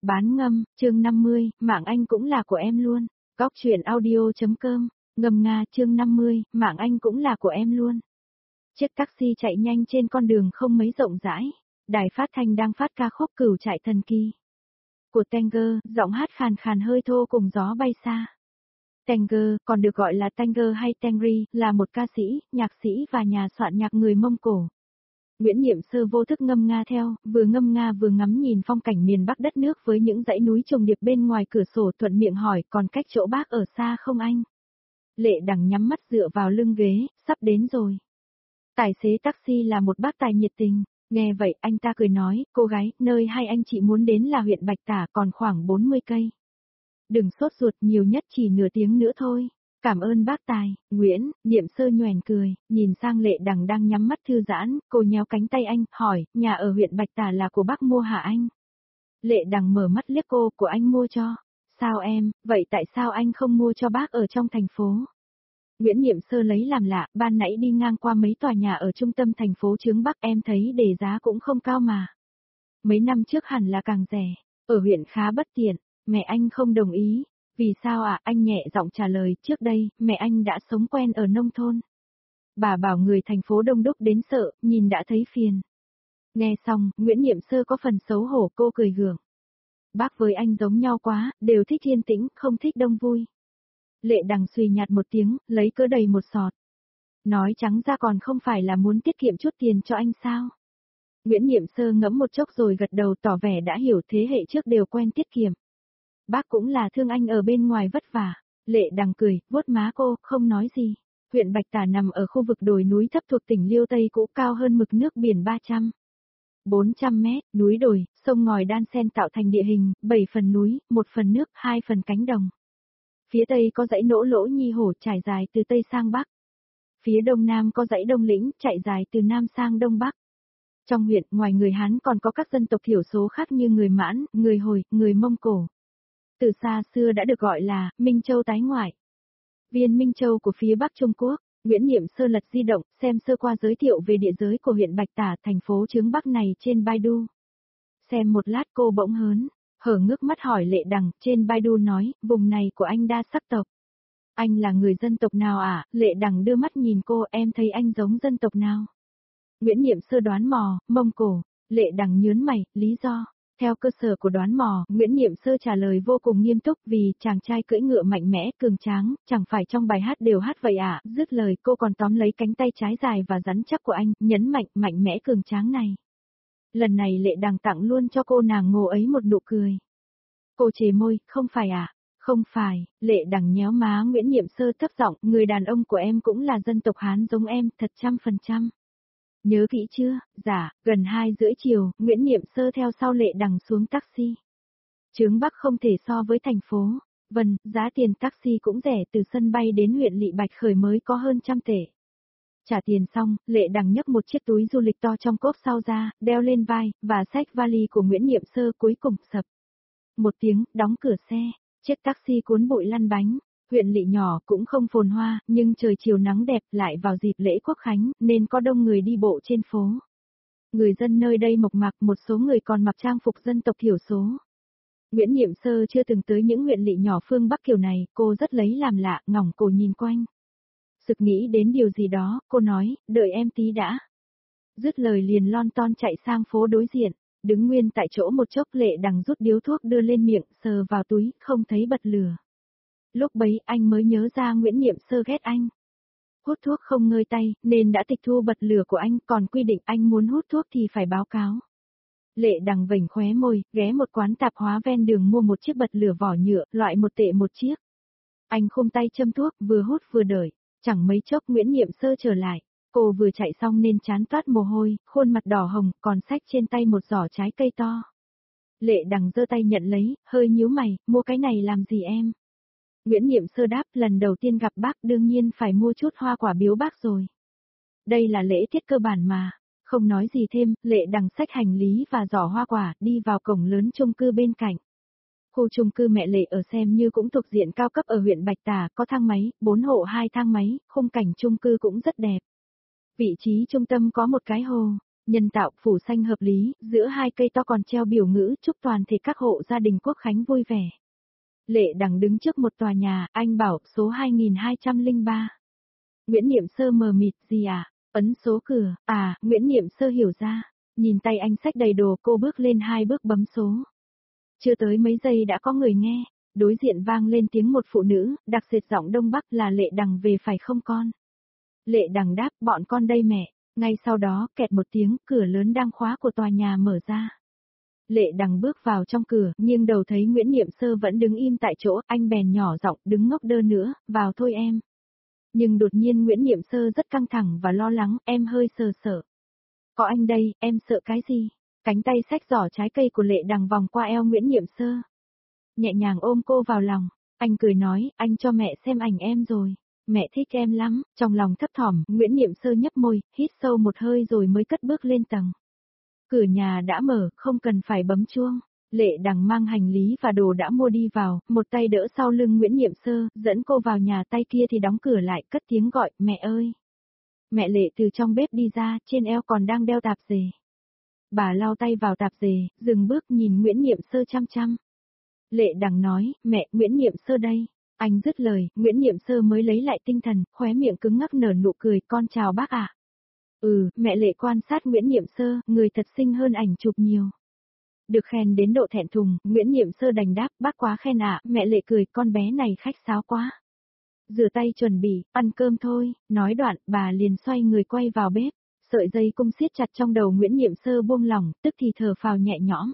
Bán ngâm, chương 50, mạng anh cũng là của em luôn. Góc truyện audio.com, ngâm nga chương 50, mạng anh cũng là của em luôn. Chiếc taxi chạy nhanh trên con đường không mấy rộng rãi. Đài phát thanh đang phát ca khúc Cửu Trại Thần Kỳ của Tanger, giọng hát khàn khàn hơi thô cùng gió bay xa. Tanger, còn được gọi là Tanger hay Tangri, là một ca sĩ, nhạc sĩ và nhà soạn nhạc người Mông Cổ. Nguyễn Nhiệm Sơ vô thức ngâm nga theo, vừa ngâm nga vừa ngắm nhìn phong cảnh miền Bắc đất nước với những dãy núi trùng điệp bên ngoài cửa sổ, thuận miệng hỏi, còn cách chỗ bác ở xa không anh? Lệ Đằng nhắm mắt dựa vào lưng ghế, sắp đến rồi. Tài xế taxi là một bác tài nhiệt tình, nghe vậy anh ta cười nói, cô gái, nơi hai anh chị muốn đến là huyện Bạch Tả, còn khoảng 40 cây. Đừng sốt ruột, nhiều nhất chỉ nửa tiếng nữa thôi. Cảm ơn bác tài. Nguyễn Nhiệm Sơ nhoẻn cười, nhìn sang Lệ Đằng đang nhắm mắt thư giãn, cô nhéo cánh tay anh, hỏi, nhà ở huyện Bạch Tả là của bác mua hả anh? Lệ Đằng mở mắt liếc cô, của anh mua cho. Sao em, vậy tại sao anh không mua cho bác ở trong thành phố? Nguyễn Nhiệm Sơ lấy làm lạ, ban nãy đi ngang qua mấy tòa nhà ở trung tâm thành phố Chướng Bắc em thấy đề giá cũng không cao mà. Mấy năm trước hẳn là càng rẻ, ở huyện khá bất tiện, mẹ anh không đồng ý. Vì sao ạ? Anh nhẹ giọng trả lời, trước đây, mẹ anh đã sống quen ở nông thôn. Bà bảo người thành phố đông đúc đến sợ, nhìn đã thấy phiền. Nghe xong, Nguyễn Nhiệm Sơ có phần xấu hổ, cô cười gượng. Bác với anh giống nhau quá, đều thích yên tĩnh, không thích đông vui. Lệ Đằng suy nhạt một tiếng, lấy cỡ đầy một sọt. Nói trắng ra còn không phải là muốn tiết kiệm chút tiền cho anh sao? Nguyễn Nhiệm Sơ ngẫm một chốc rồi gật đầu, tỏ vẻ đã hiểu, thế hệ trước đều quen tiết kiệm. Bác cũng là thương anh ở bên ngoài vất vả. Lệ Đằng cười, vuốt má cô, không nói gì. Huyện Bạch Tả nằm ở khu vực đồi núi thấp thuộc tỉnh Liêu Tây cũ, cao hơn mực nước biển 400 mét, núi đồi, sông ngòi đan xen tạo thành địa hình, 7 phần núi, 1 phần nước, 2 phần cánh đồng. Phía tây có dãy Nỗ Lỗ Nhi Hổ trải dài từ tây sang bắc. Phía đông nam có dãy Đông Lĩnh chạy dài từ nam sang đông bắc. Trong huyện, ngoài người Hán còn có các dân tộc thiểu số khác như người Mãn, người Hồi, người Mông Cổ. Từ xa xưa đã được gọi là Minh Châu tái ngoại. Viên Minh Châu của phía Bắc Trung Quốc. Nguyễn Nhiệm Sơ lật di động, xem sơ qua giới thiệu về địa giới của huyện Bạch Tả, thành phố Chướng Bắc này trên Baidu. Xem một lát cô bỗng hớn, hở ngước mắt hỏi Lệ Đằng, trên Baidu nói, vùng này của anh đa sắc tộc. Anh là người dân tộc nào ạ? Lệ Đằng đưa mắt nhìn cô, em thấy anh giống dân tộc nào? Nguyễn Nhiệm Sơ đoán mò, Mông Cổ. Lệ Đằng nhớn mày, lý do? Theo cơ sở của đoán mò, Nguyễn Nhiệm Sơ trả lời vô cùng nghiêm túc, vì chàng trai cưỡi ngựa mạnh mẽ, cường tráng, chẳng phải trong bài hát đều hát vậy à? Dứt lời cô còn tóm lấy cánh tay trái dài và rắn chắc của anh, nhấn mạnh, mạnh mẽ cường tráng này. Lần này Lệ Đằng tặng luôn cho cô nàng ngô ấy một nụ cười. Cô chề môi, không phải à? Không phải. Lệ Đằng nhéo má Nguyễn Nhiệm Sơ thấp giọng, người đàn ông của em cũng là dân tộc Hán giống em, thật 100%. Nhớ kỹ chưa? Dạ. Gần 2:30 chiều, Nguyễn Nhiệm Sơ theo sau Lệ Đằng xuống taxi. Chướng Bắc không thể so với thành phố. Vâng, giá tiền taxi cũng rẻ, từ sân bay đến huyện Lỵ Bạch Khởi mới có hơn 100 tệ. Trả tiền xong, Lệ Đằng nhấc một chiếc túi du lịch to trong cốp sau ra, đeo lên vai, và xách vali của Nguyễn Nhiệm Sơ, cuối cùng sập. Một tiếng, đóng cửa xe, chiếc taxi cuốn bụi lăn bánh. Huyện Lỵ nhỏ cũng không phồn hoa, nhưng trời chiều nắng đẹp, lại vào dịp lễ Quốc Khánh, nên có đông người đi bộ trên phố. Người dân nơi đây mộc mạc, một số người còn mặc trang phục dân tộc thiểu số. Nguyễn Nhiệm Sơ chưa từng tới những huyện Lỵ nhỏ phương Bắc kiểu này, cô rất lấy làm lạ, ngỏng cổ nhìn quanh. Sực nghĩ đến điều gì đó, cô nói, đợi em tí đã. Dứt lời liền lon ton chạy sang phố đối diện, đứng nguyên tại chỗ một chốc. Lệ Đằng rút điếu thuốc đưa lên miệng, sờ vào túi, không thấy bật lửa. Lúc bấy anh mới nhớ ra Nguyễn Nhiệm Sơ ghét anh. Hút thuốc không ngơi tay, nên đã tịch thu bật lửa của anh, còn quy định anh muốn hút thuốc thì phải báo cáo. Lệ Đằng vểnh khóe môi, ghé một quán tạp hóa ven đường mua một chiếc bật lửa vỏ nhựa, loại 1 tệ một chiếc. Anh khum tay châm thuốc, vừa hút vừa đợi. Chẳng mấy chốc Nguyễn Nhiệm Sơ trở lại. Cô vừa chạy xong nên trán toát mồ hôi, khuôn mặt đỏ hồng, còn xách trên tay một giỏ trái cây to. Lệ Đằng giơ tay nhận lấy, hơi nhíu mày, mua cái này làm gì em? Nguyễn Nhiệm Sơ đáp, lần đầu tiên gặp bác đương nhiên phải mua chút hoa quả biếu bác rồi. Đây là lễ tiết cơ bản mà. Không nói gì thêm, Lệ Đằng xách hành lý và giỏ hoa quả, đi vào cổng lớn chung cư bên cạnh. Khu chung cư mẹ Lệ ở xem như cũng thuộc diện cao cấp ở huyện Bạch Tả, có thang máy, 4 hộ 2 thang máy, khung cảnh chung cư cũng rất đẹp. Vị trí trung tâm có một cái hồ. Nhân tạo phủ xanh hợp lý, giữa hai cây to còn treo biểu ngữ chúc toàn thể các hộ gia đình Quốc Khánh vui vẻ. Lệ Đằng đứng trước một tòa nhà, anh bảo số 2203. Nguyễn Niệm Sơ mờ mịt gì à? Ấn số cửa, Nguyễn Niệm Sơ hiểu ra. Nhìn tay anh xách đầy đồ, cô bước lên 2 bước bấm số. Chưa tới mấy giây đã có người nghe, đối diện vang lên tiếng một phụ nữ, đặc sệt giọng Đông Bắc là Lệ Đằng về phải không con? Lệ Đằng đáp bọn con đây mẹ, ngay sau đó kẹt một tiếng cửa lớn đang khóa của tòa nhà mở ra. Lệ Đằng bước vào trong cửa, nhưng đầu thấy Nguyễn Niệm Sơ vẫn đứng im tại chỗ, anh bèn nhỏ giọng đứng ngốc đơ nữa, vào thôi em. Nhưng đột nhiên Nguyễn Niệm Sơ rất căng thẳng và lo lắng, em hơi sợ. Có anh đây, em sợ cái gì? Cánh tay xách giỏ trái cây của Lệ Đằng vòng qua eo Nguyễn Niệm Sơ. Nhẹ nhàng ôm cô vào lòng, anh cười nói, anh cho mẹ xem ảnh em rồi. Mẹ thích em lắm, trong lòng thấp thỏm, Nguyễn Niệm Sơ nhấp môi, hít sâu một hơi rồi mới cất bước lên tầng. Cửa nhà đã mở, không cần phải bấm chuông. Lệ Đằng mang hành lý và đồ đã mua đi vào, một tay đỡ sau lưng Nguyễn Niệm Sơ, dẫn cô vào nhà, tay kia thì đóng cửa lại, cất tiếng gọi, mẹ ơi. Mẹ Lệ từ trong bếp đi ra, trên eo còn đang đeo tạp dề. Bà lau tay vào tạp dề, dừng bước nhìn Nguyễn Niệm Sơ chăm chăm. Lệ Đằng nói, mẹ, Nguyễn Niệm Sơ đây. Anh dứt lời, Nguyễn Niệm Sơ mới lấy lại tinh thần, khóe miệng cứng ngắc nở nụ cười, con chào bác ạ. Mẹ Lệ quan sát Nguyễn Niệm Sơ, người thật xinh hơn ảnh chụp nhiều. Được khen đến độ thẹn thùng, Nguyễn Niệm Sơ đành đáp, bác quá khen ạ, mẹ Lệ cười, con bé này khách sáo quá. Rửa tay chuẩn bị, ăn cơm thôi, nói đoạn, bà liền xoay người quay vào bếp, sợi dây cung siết chặt trong đầu Nguyễn Niệm Sơ buông lỏng, tức thì thở phào nhẹ nhõm.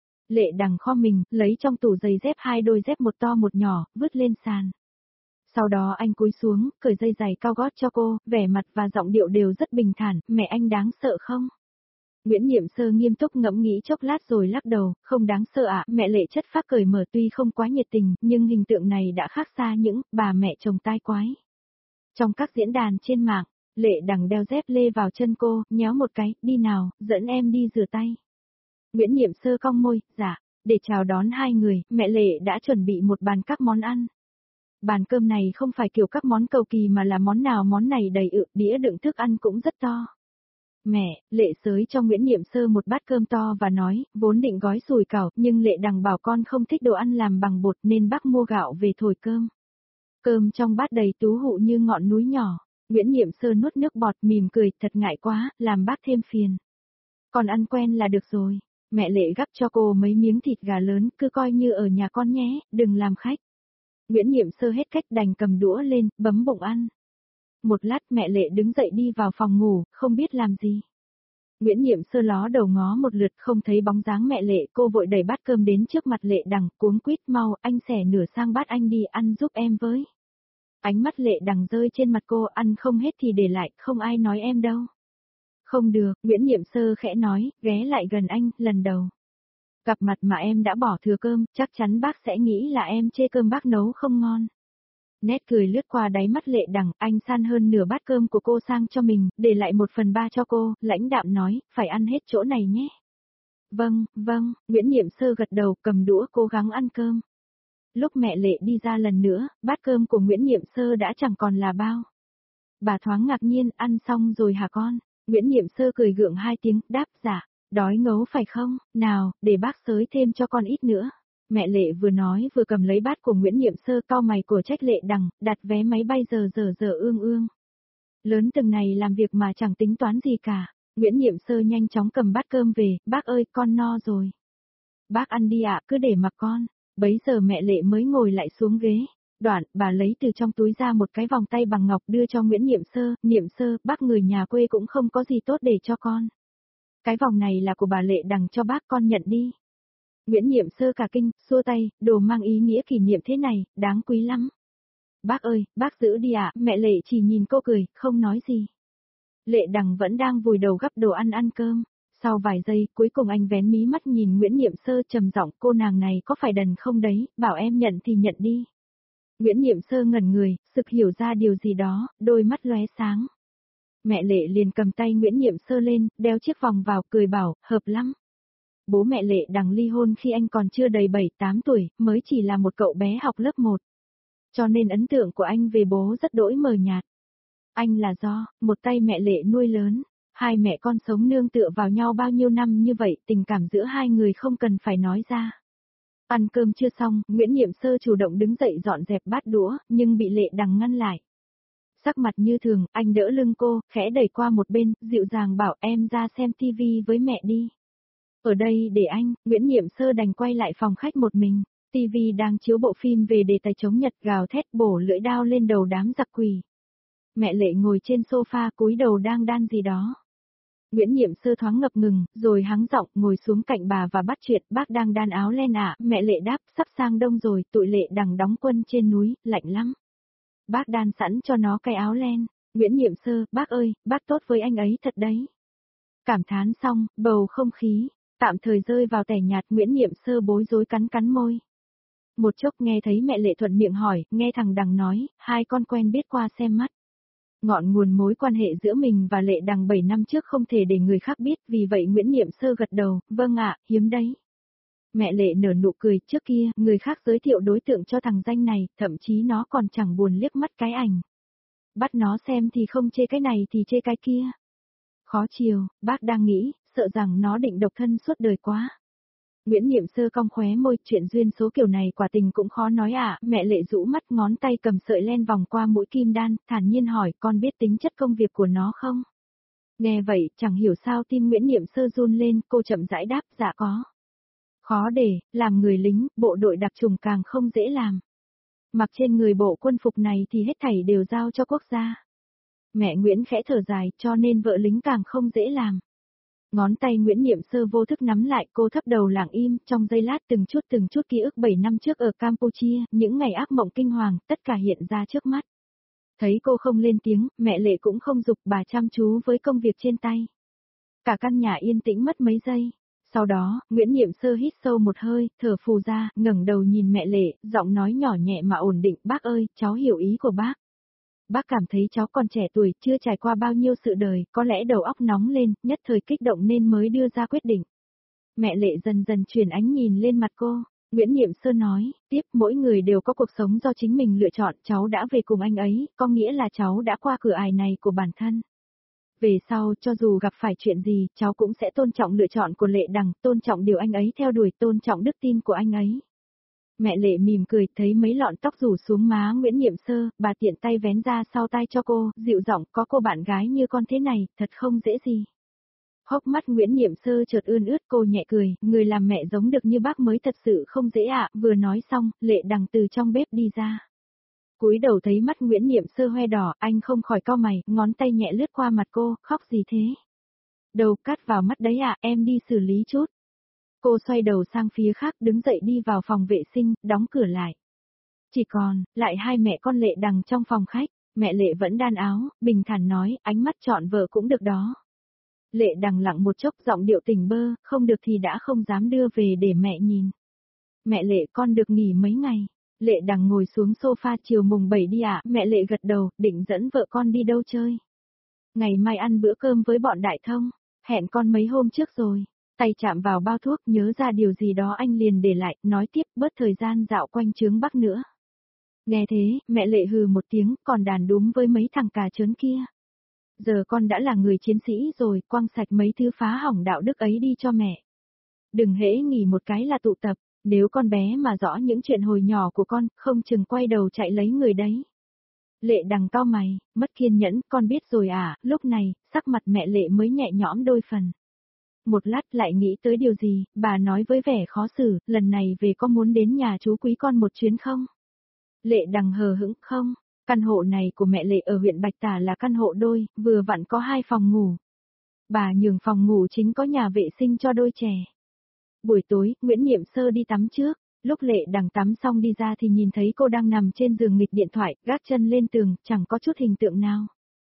Lệ Đằng kho mình, lấy trong tủ giày dép 2 đôi dép một to một nhỏ, vứt lên sàn. Sau đó anh cúi xuống, cởi dây giày cao gót cho cô, vẻ mặt và giọng điệu đều rất bình thản, mẹ anh đáng sợ không? Nguyễn Niệm Sơ nghiêm túc ngẫm nghĩ chốc lát rồi lắc đầu, không đáng sợ ạ, mẹ Lệ chất phác cởi mở tuy không quá nhiệt tình, nhưng hình tượng này đã khác xa những bà mẹ chồng tai quái. Trong các diễn đàn trên mạng, Lệ Đằng đeo dép lê vào chân cô, nhéo một cái, đi nào, dẫn em đi rửa tay. Nguyễn Niệm Sơ cong môi, dạ, để chào đón hai người, mẹ Lệ đã chuẩn bị một bàn các món ăn. Bàn cơm này không phải kiểu các món cầu kỳ mà là món nào món này đầy ự, đĩa đựng thức ăn cũng rất to. Mẹ, Lệ xới cho Nguyễn Niệm Sơ một bát cơm to và nói, vốn định gói sủi cảo, nhưng Lệ Đằng bảo con không thích đồ ăn làm bằng bột nên bác mua gạo về thổi cơm. Cơm trong bát đầy tú hụ như ngọn núi nhỏ. Nguyễn Niệm Sơ nuốt nước bọt mỉm cười, thật ngại quá, làm bác thêm phiền. Con ăn quen là được rồi. Mẹ Lệ gắp cho cô mấy miếng thịt gà lớn, cứ coi như ở nhà con nhé, đừng làm khách. Nguyễn Niệm Sơ hết cách đành cầm đũa lên, bấm bụng ăn. Một lát mẹ Lệ đứng dậy đi vào phòng ngủ, không biết làm gì. Nguyễn Niệm Sơ ló đầu ngó một lượt không thấy bóng dáng mẹ Lệ, cô vội đẩy bát cơm đến trước mặt Lệ Đằng, cuống quýt mau, anh xẻ nửa sang bát anh đi ăn giúp em với. Ánh mắt Lệ Đằng rơi trên mặt cô, ăn không hết thì để lại, không ai nói em đâu. Không được, Nguyễn Niệm Sơ khẽ nói, ghé lại gần anh, lần đầu. Gặp mặt mà em đã bỏ thừa cơm, chắc chắn bác sẽ nghĩ là em chê cơm bác nấu không ngon. Nét cười lướt qua đáy mắt Lệ Đằng, anh san hơn nửa bát cơm của cô sang cho mình, để lại 1/3 cho cô, lãnh đạm nói, phải ăn hết chỗ này nhé. Vâng, Nguyễn Niệm Sơ gật đầu, cầm đũa cố gắng ăn cơm. Lúc mẹ Lệ đi ra lần nữa, bát cơm của Nguyễn Niệm Sơ đã chẳng còn là bao. Bà thoáng ngạc nhiên, ăn xong rồi hả con? Nguyễn Niệm Sơ cười gượng 2 tiếng, đáp dạ, đói ngấu phải không? Nào, để bác xới thêm cho con ít nữa. Mẹ Lệ vừa nói vừa cầm lấy bát của Nguyễn Niệm Sơ, cau mày của trách Lệ Đằng, đặt vé máy bay giờ ương. Lớn từng này làm việc mà chẳng tính toán gì cả. Nguyễn Niệm Sơ nhanh chóng cầm bát cơm về, bác ơi con no rồi. Bác ăn đi ạ, cứ để mặc con. Bấy giờ mẹ Lệ mới ngồi lại xuống ghế. Đoạn, bà lấy từ trong túi ra một cái vòng tay bằng ngọc đưa cho Nguyễn Niệm Sơ, bác người nhà quê cũng không có gì tốt để cho con. Cái vòng này là của bà Lệ Đằng cho bác, con nhận đi. Nguyễn Niệm Sơ cả kinh, xua tay, đồ mang ý nghĩa kỷ niệm thế này, đáng quý lắm. Bác ơi, bác giữ đi ạ, mẹ Lệ chỉ nhìn cô cười, không nói gì. Lệ Đằng vẫn đang vùi đầu gắp đồ ăn cơm. Sau vài giây, cuối cùng anh vén mí mắt nhìn Nguyễn Niệm Sơ trầm giọng, cô nàng này có phải đần không đấy, bảo em nhận thì nhận đi. Nguyễn Niệm Sơ ngẩn người, sực hiểu ra điều gì đó, đôi mắt lóe sáng. Mẹ Lệ liền cầm tay Nguyễn Niệm Sơ lên, đeo chiếc vòng vào, cười bảo, hợp lắm. Bố mẹ Lệ Đằng ly hôn khi anh còn chưa đầy 7-8 tuổi, mới chỉ là một cậu bé học lớp 1. Cho nên ấn tượng của anh về bố rất đỗi mờ nhạt. Anh là do một tay mẹ Lệ nuôi lớn. Hai mẹ con sống nương tựa vào nhau bao nhiêu năm như vậy, tình cảm giữa hai người không cần phải nói ra. Ăn cơm chưa xong, Nguyễn Nhiệm Sơ chủ động đứng dậy dọn dẹp bát đũa, nhưng bị Lệ Đằng ngăn lại. Sắc mặt như thường, anh đỡ lưng cô, khẽ đẩy qua một bên, dịu dàng bảo em ra xem tivi với mẹ đi. Ở đây để anh, Nguyễn Nhiệm Sơ đành quay lại phòng khách một mình. Tivi đang chiếu bộ phim về đề tài chống Nhật, gào thét bổ lưỡi đao lên đầu đám giặc quỷ. Mẹ Lệ ngồi trên sofa cúi đầu đang đan gì đó. Nguyễn Nhiệm Sơ thoáng ngập ngừng, rồi hắng giọng ngồi xuống cạnh bà và bắt chuyện, bác đang đan áo len ạ, mẹ Lệ đáp, sắp sang đông rồi, tụi Lệ Đằng đóng quân trên núi, lạnh lắm. Bác đan sẵn cho nó cái áo len. Nguyễn Nhiệm Sơ, bác ơi, bác tốt với anh ấy thật đấy. Cảm thán xong, bầu không khí tạm thời rơi vào tẻ nhạt. Nguyễn Nhiệm Sơ bối rối cắn cắn môi. Một chốc nghe thấy mẹ Lệ thuận miệng hỏi, nghe thằng Đằng nói, hai con quen biết qua xem mắt. Ngọn nguồn mối quan hệ giữa mình và Lệ Đằng 7 năm trước không thể để người khác biết, vì vậy Nguyễn Nhiệm Sơ gật đầu, vâng ạ, hiếm đấy. Mẹ Lệ nở nụ cười, trước kia, người khác giới thiệu đối tượng cho thằng danh này, thậm chí nó còn chẳng buồn liếc mắt cái ảnh. Bắt nó xem thì không chê cái này thì chê cái kia. Khó chiều, bác đang nghĩ, sợ rằng nó định độc thân suốt đời quá. Nguyễn Nhiệm Sơ cong khóe môi, chuyện duyên số kiểu này quả tình cũng khó nói ạ. Mẹ Lệ rũ mắt, ngón tay cầm sợi len vòng qua mũi kim đan, thản nhiên hỏi, con biết tính chất công việc của nó không? Nghe vậy, chẳng hiểu sao tim Nguyễn Nhiệm Sơ run lên, cô chậm rãi đáp, dạ có. Khó để, làm người lính, bộ đội đặc chủng càng không dễ làm. Mặc trên người bộ quân phục này thì hết thảy đều giao cho quốc gia. Mẹ Nguyễn khẽ thở dài, cho nên vợ lính càng không dễ làm. Ngón tay Nguyễn Nhiệm Sơ vô thức nắm lại, cô thấp đầu lặng im, trong giây lát từng chút ký ức 7 năm trước ở Campuchia, những ngày ác mộng kinh hoàng, tất cả hiện ra trước mắt. Thấy cô không lên tiếng, mẹ Lệ cũng không giục, bà chăm chú với công việc trên tay. Cả căn nhà yên tĩnh mất mấy giây. Sau đó, Nguyễn Nhiệm Sơ hít sâu một hơi, thở phù ra, ngẩng đầu nhìn mẹ Lệ, giọng nói nhỏ nhẹ mà ổn định, bác ơi, cháu hiểu ý của bác. Bác cảm thấy cháu còn trẻ tuổi, chưa trải qua bao nhiêu sự đời, có lẽ đầu óc nóng lên, nhất thời kích động nên mới đưa ra quyết định. Mẹ Lệ dần dần chuyển ánh nhìn lên mặt cô. Nguyễn Nhiệm Sơ nói, tiếp, mỗi người đều có cuộc sống do chính mình lựa chọn, cháu đã về cùng anh ấy, có nghĩa là cháu đã qua cửa ải này của bản thân. Về sau, cho dù gặp phải chuyện gì, cháu cũng sẽ tôn trọng lựa chọn của Lệ Đằng, tôn trọng điều anh ấy theo đuổi, tôn trọng đức tin của anh ấy. Mẹ Lệ mỉm cười, thấy mấy lọn tóc rủ xuống má Nguyễn Nhiệm Sơ, bà tiện tay vén ra sau tai cho cô, dịu giọng, có cô bạn gái như con thế này, thật không dễ gì. Hốc mắt Nguyễn Nhiệm Sơ chợt ươn ướt, cô nhẹ cười, người làm mẹ giống được như bác mới thật sự không dễ ạ. Vừa nói xong, Lệ Đằng từ trong bếp đi ra. Cúi đầu thấy mắt Nguyễn Nhiệm Sơ hoe đỏ, anh không khỏi cau mày, ngón tay nhẹ lướt qua mặt cô, khóc gì thế? Đầu cắt vào mắt đấy ạ, em đi xử lý chút. Cô xoay đầu sang phía khác, đứng dậy đi vào phòng vệ sinh, đóng cửa lại. Chỉ còn lại hai mẹ con Lệ Đằng trong phòng khách, mẹ Lệ vẫn đan áo, bình thản nói, ánh mắt chọn vợ cũng được đó. Lệ Đằng lặng một chốc, giọng điệu tỉnh bơ, không được thì đã không dám đưa về để mẹ nhìn. Mẹ Lệ, con được nghỉ mấy ngày. Lệ Đằng ngồi xuống sofa, chiều mùng 7 đi ạ. Mẹ Lệ gật đầu, định dẫn vợ con đi đâu chơi. Ngày mai ăn bữa cơm với bọn Đại Thông, hẹn con mấy hôm trước rồi. Tay chạm vào bao thuốc, nhớ ra điều gì đó anh liền để lại, nói tiếp, bớt thời gian dạo quanh Chướng Bắc nữa. Nghe thế, mẹ Lệ hừ một tiếng, còn đàn đúm với mấy thằng cà trớn kia. Giờ con đã là người chiến sĩ rồi, quăng sạch mấy thứ phá hỏng đạo đức ấy đi cho mẹ. Đừng hễ nghỉ một cái là tụ tập, nếu con bé mà rõ những chuyện hồi nhỏ của con, không chừng quay đầu chạy lấy người đấy. Lệ Đằng cau mày, mất kiên nhẫn, con biết rồi à, lúc này, sắc mặt mẹ Lệ mới nhẹ nhõm đôi phần. Một lát lại nghĩ tới điều gì, bà nói với vẻ khó xử, lần này về có muốn đến nhà chú Quý con một chuyến không? Lệ Đằng hờ hững, không, căn hộ này của mẹ Lệ ở huyện Bạch Tà là căn hộ đôi, vừa vặn có 2 phòng ngủ. Bà nhường phòng ngủ chính có nhà vệ sinh cho đôi trẻ. Buổi tối, Nguyễn Nhiệm Sơ đi tắm trước, lúc Lệ Đằng tắm xong đi ra thì nhìn thấy cô đang nằm trên giường nghịch điện thoại, gác chân lên tường, chẳng có chút hình tượng nào.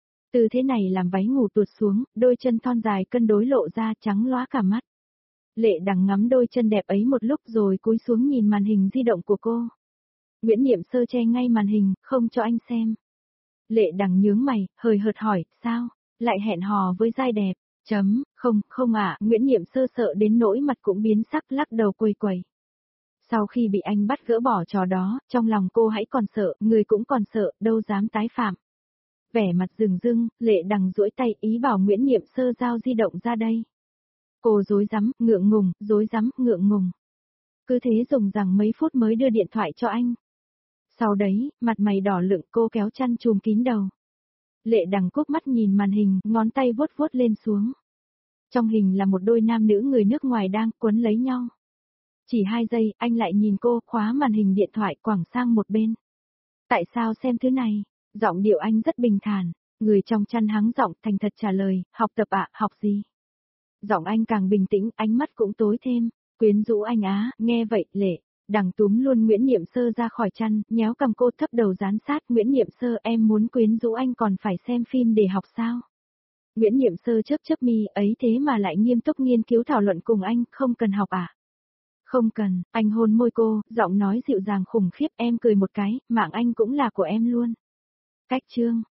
Tư thế này làm váy ngủ tuột xuống, đôi chân thon dài cân đối lộ ra trắng lóa cả mắt. Lệ Đằng ngắm đôi chân đẹp ấy một lúc rồi cúi xuống nhìn màn hình di động của cô. Nguyễn Nhiệm Sơ che ngay màn hình, không cho anh xem. Lệ Đằng nhướng mày, hời hợt hỏi, sao, lại hẹn hò với giai đẹp, không ạ, Nguyễn Nhiệm Sơ sợ đến nỗi mặt cũng biến sắc lắc đầu quầy quầy. Sau khi bị anh bắt gỡ bỏ trò đó, trong lòng cô hãy còn sợ, người cũng còn sợ, đâu dám tái phạm. Vẻ mặt rừng rưng, Lệ Đằng duỗi tay ý bảo Nguyễn Niệm Sơ giao di động ra đây. Cô rối rắm, ngượng ngùng, rối rắm, ngượng ngùng. Cứ thế dùng rằng mấy phút mới đưa điện thoại cho anh. Sau đấy, mặt mày đỏ lựng cô kéo chăn chùm kín đầu. Lệ Đằng cúp mắt nhìn màn hình, ngón tay vuốt vuốt lên xuống. Trong hình là một đôi nam nữ người nước ngoài đang quấn lấy nhau. Chỉ 2 giây, anh lại nhìn cô, khóa màn hình điện thoại quẳng sang một bên. Tại sao xem thứ này? Giọng điệu anh rất bình thản, người trong chăn hắng giọng thành thật trả lời, học tập ạ, học gì? Giọng anh càng bình tĩnh, ánh mắt cũng tối thêm, quyến rũ anh á, nghe vậy, Lệ Đằng túm luôn Nguyễn Niệm Sơ ra khỏi chăn, nhéo cầm cô thấp đầu dán sát, Nguyễn Niệm Sơ em muốn quyến rũ anh còn phải xem phim để học sao? Nguyễn Niệm Sơ chớp chớp mi, ấy thế mà lại nghiêm túc nghiên cứu thảo luận cùng anh, không cần học à? Không cần, anh hôn môi cô, giọng nói dịu dàng khủng khiếp, em cười một cái, mạng anh cũng là của em luôn. Cách chương